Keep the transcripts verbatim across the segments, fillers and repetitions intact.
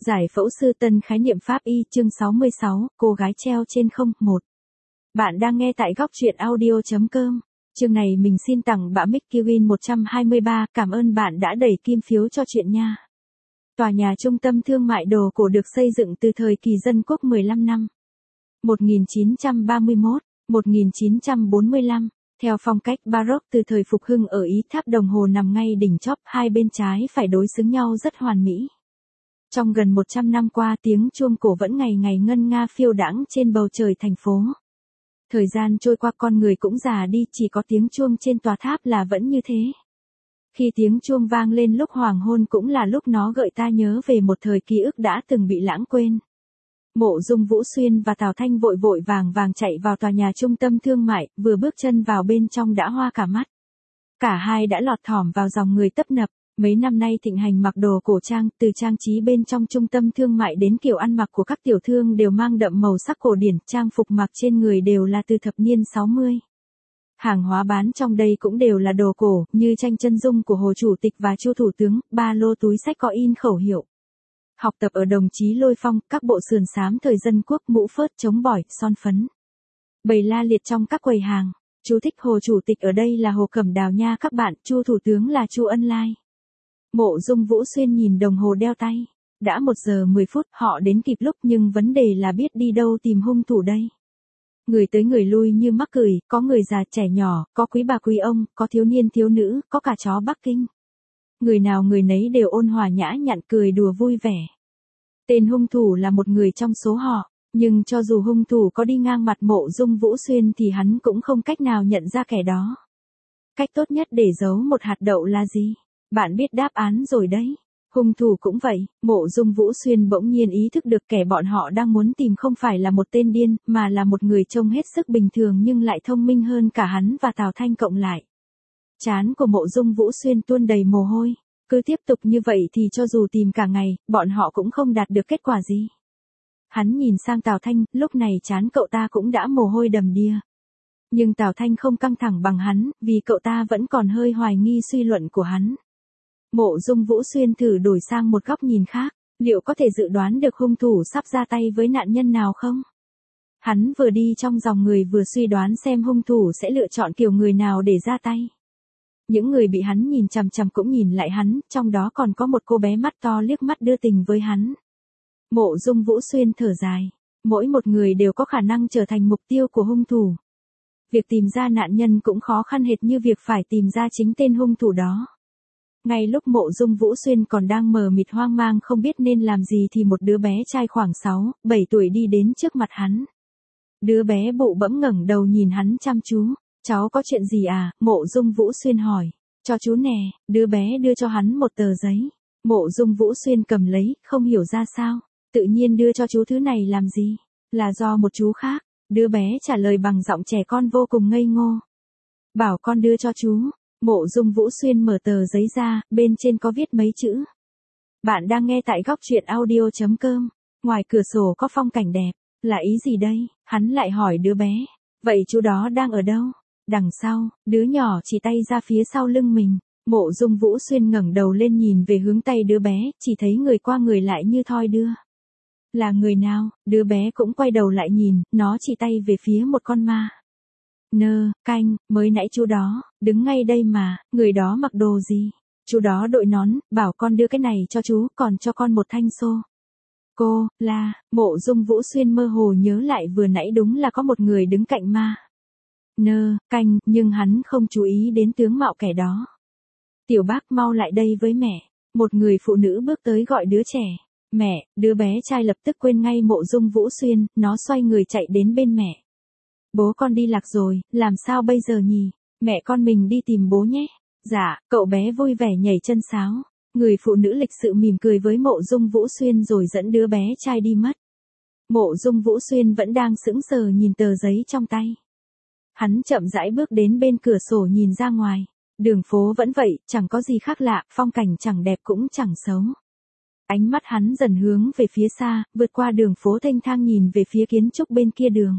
Giải phẫu sư Tân khái niệm pháp y chương sáu mươi sáu, cô gái treo trên không, một. Bạn đang nghe tại góc truyện audio.com. Chương này mình xin tặng bạ mic Kiwin một trăm hai mươi ba, cảm ơn bạn đã đẩy kim phiếu cho chuyện nha. Tòa nhà trung tâm thương mại đồ cổ được xây dựng từ thời kỳ dân quốc mười lăm năm. một nghìn chín trăm ba mươi mốt đến một nghìn chín trăm bốn mươi lăm. Theo phong cách Baroque từ thời phục hưng ở Ý, tháp đồng hồ nằm ngay đỉnh chóp, hai bên trái phải đối xứng nhau rất hoàn mỹ. Trong gần một trăm năm qua, tiếng chuông cổ vẫn ngày ngày ngân nga phiêu đãng trên bầu trời thành phố. Thời gian trôi qua, con người cũng già đi, chỉ có tiếng chuông trên tòa tháp là vẫn như thế. Khi tiếng chuông vang lên lúc hoàng hôn cũng là lúc nó gợi ta nhớ về một thời ký ức đã từng bị lãng quên. Mộ Dung Vũ Xuyên và Tào Thanh vội vội vàng vàng chạy vào tòa nhà trung tâm thương mại, vừa bước chân vào bên trong đã hoa cả mắt. Cả hai đã lọt thỏm vào dòng người tấp nập. Mấy năm nay thịnh hành mặc đồ cổ trang, từ trang trí bên trong trung tâm thương mại đến kiểu ăn mặc của các tiểu thương đều mang đậm màu sắc cổ điển, trang phục mặc trên người đều là từ thập niên sáu mươi. Hàng hóa bán trong đây cũng đều là đồ cổ, như tranh chân dung của Hồ Chủ tịch và Chu Thủ tướng, ba lô túi xách có in khẩu hiệu. Học tập ở đồng chí Lôi Phong, các bộ sườn xám thời dân quốc, mũ phớt, chống bỏi, son phấn. Bày la liệt trong các quầy hàng. Chú thích: Hồ Chủ tịch ở đây là Hồ Cẩm Đào nha các bạn, Chu Thủ tướng là Chu Ân Lai. Mộ Dung Vũ Xuyên nhìn đồng hồ đeo tay. Đã một giờ mười phút, họ đến kịp lúc, nhưng vấn đề là biết đi đâu tìm hung thủ đây. Người tới người lui như mắc cười, có người già trẻ nhỏ, có quý bà quý ông, có thiếu niên thiếu nữ, có cả chó Bắc Kinh. Người nào người nấy đều ôn hòa nhã nhặn, cười đùa vui vẻ. Tên hung thủ là một người trong số họ, nhưng cho dù hung thủ có đi ngang mặt Mộ Dung Vũ Xuyên thì hắn cũng không cách nào nhận ra kẻ đó. Cách tốt nhất để giấu một hạt đậu là gì? Bạn biết đáp án rồi đấy. Hung thủ cũng vậy. Mộ Dung Vũ Xuyên bỗng nhiên ý thức được kẻ bọn họ đang muốn tìm không phải là một tên điên, mà là một người trông hết sức bình thường nhưng lại thông minh hơn cả hắn và Tào Thanh cộng lại. Trán của Mộ Dung Vũ Xuyên tuôn đầy mồ hôi. Cứ tiếp tục như vậy thì cho dù tìm cả ngày, bọn họ cũng không đạt được kết quả gì. Hắn nhìn sang Tào Thanh, lúc này trán cậu ta cũng đã mồ hôi đầm đìa. Nhưng Tào Thanh không căng thẳng bằng hắn, vì cậu ta vẫn còn hơi hoài nghi suy luận của hắn. Mộ Dung Vũ Xuyên thử đổi sang một góc nhìn khác, liệu có thể dự đoán được hung thủ sắp ra tay với nạn nhân nào không? Hắn vừa đi trong dòng người vừa suy đoán xem hung thủ sẽ lựa chọn kiểu người nào để ra tay. Những người bị hắn nhìn chằm chằm cũng nhìn lại hắn, trong đó còn có một cô bé mắt to liếc mắt đưa tình với hắn. Mộ Dung Vũ Xuyên thở dài, mỗi một người đều có khả năng trở thành mục tiêu của hung thủ. Việc tìm ra nạn nhân cũng khó khăn hệt như việc phải tìm ra chính tên hung thủ đó. Ngay lúc Mộ Dung Vũ Xuyên còn đang mờ mịt hoang mang không biết nên làm gì thì một đứa bé trai khoảng sáu, bảy tuổi đi đến trước mặt hắn. Đứa bé bụ bẫm ngẩng đầu nhìn hắn chăm chú. Cháu có chuyện gì à? Mộ Dung Vũ Xuyên hỏi. Cho chú nè, đứa bé đưa cho hắn một tờ giấy. Mộ Dung Vũ Xuyên cầm lấy, không hiểu ra sao. Tự nhiên đưa cho chú thứ này làm gì? Là do một chú khác. Đứa bé trả lời bằng giọng trẻ con vô cùng ngây ngô. Bảo con đưa cho chú. Mộ Dung Vũ Xuyên mở tờ giấy ra, bên trên có viết mấy chữ. Bạn đang nghe tại góc truyện audio.com. Ngoài cửa sổ có phong cảnh đẹp. Là ý gì đây? Hắn lại hỏi đứa bé. Vậy chú đó đang ở đâu? Đằng sau, đứa nhỏ chỉ tay ra phía sau lưng mình. Mộ Dung Vũ Xuyên ngẩng đầu lên nhìn về hướng tay đứa bé, chỉ thấy người qua người lại như thoi đưa. Là người nào? Đứa bé cũng quay đầu lại nhìn, nó chỉ tay về phía một con ma. Nơ, canh, mới nãy chú đó, đứng ngay đây mà, người đó mặc đồ gì? Chú đó đội nón, bảo con đưa cái này cho chú, còn cho con một thanh xô. Cô, là, Mộ Dung Vũ Xuyên mơ hồ nhớ lại vừa nãy đúng là có một người đứng cạnh ma. Nơ, canh, nhưng hắn không chú ý đến tướng mạo kẻ đó. Tiểu bác mau lại đây với mẹ. Một người phụ nữ bước tới gọi đứa trẻ. Mẹ, đứa bé trai lập tức quên ngay Mộ Dung Vũ Xuyên, nó xoay người chạy đến bên mẹ. Bố con đi lạc rồi, làm sao bây giờ nhỉ? Mẹ con mình đi tìm bố nhé. Dạ, cậu bé vui vẻ nhảy chân sáo. Người phụ nữ lịch sự mỉm cười với Mộ Dung Vũ Xuyên rồi dẫn đứa bé trai đi mất. Mộ Dung Vũ Xuyên vẫn đang sững sờ nhìn tờ giấy trong tay. Hắn chậm rãi bước đến bên cửa sổ nhìn ra ngoài. Đường phố vẫn vậy, chẳng có gì khác lạ, phong cảnh chẳng đẹp cũng chẳng xấu. Ánh mắt hắn dần hướng về phía xa, vượt qua đường phố thênh thang nhìn về phía kiến trúc bên kia đường.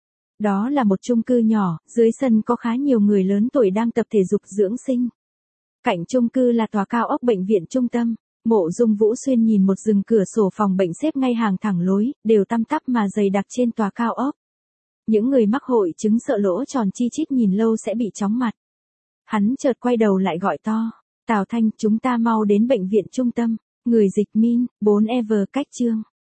Đó là một chung cư nhỏ, dưới sân có khá nhiều người lớn tuổi đang tập thể dục dưỡng sinh. Cạnh chung cư là tòa cao ốc bệnh viện trung tâm. Mộ Dung Vũ Xuyên nhìn một rừng cửa sổ phòng bệnh xếp ngay hàng thẳng lối, đều tăm tắp mà dày đặc trên tòa cao ốc. Những người mắc hội chứng sợ lỗ tròn chi chít nhìn lâu sẽ bị chóng mặt. Hắn chợt quay đầu lại gọi to. Tào Thanh, chúng ta mau đến bệnh viện trung tâm. Người dịch min, bốn Ever cách chương.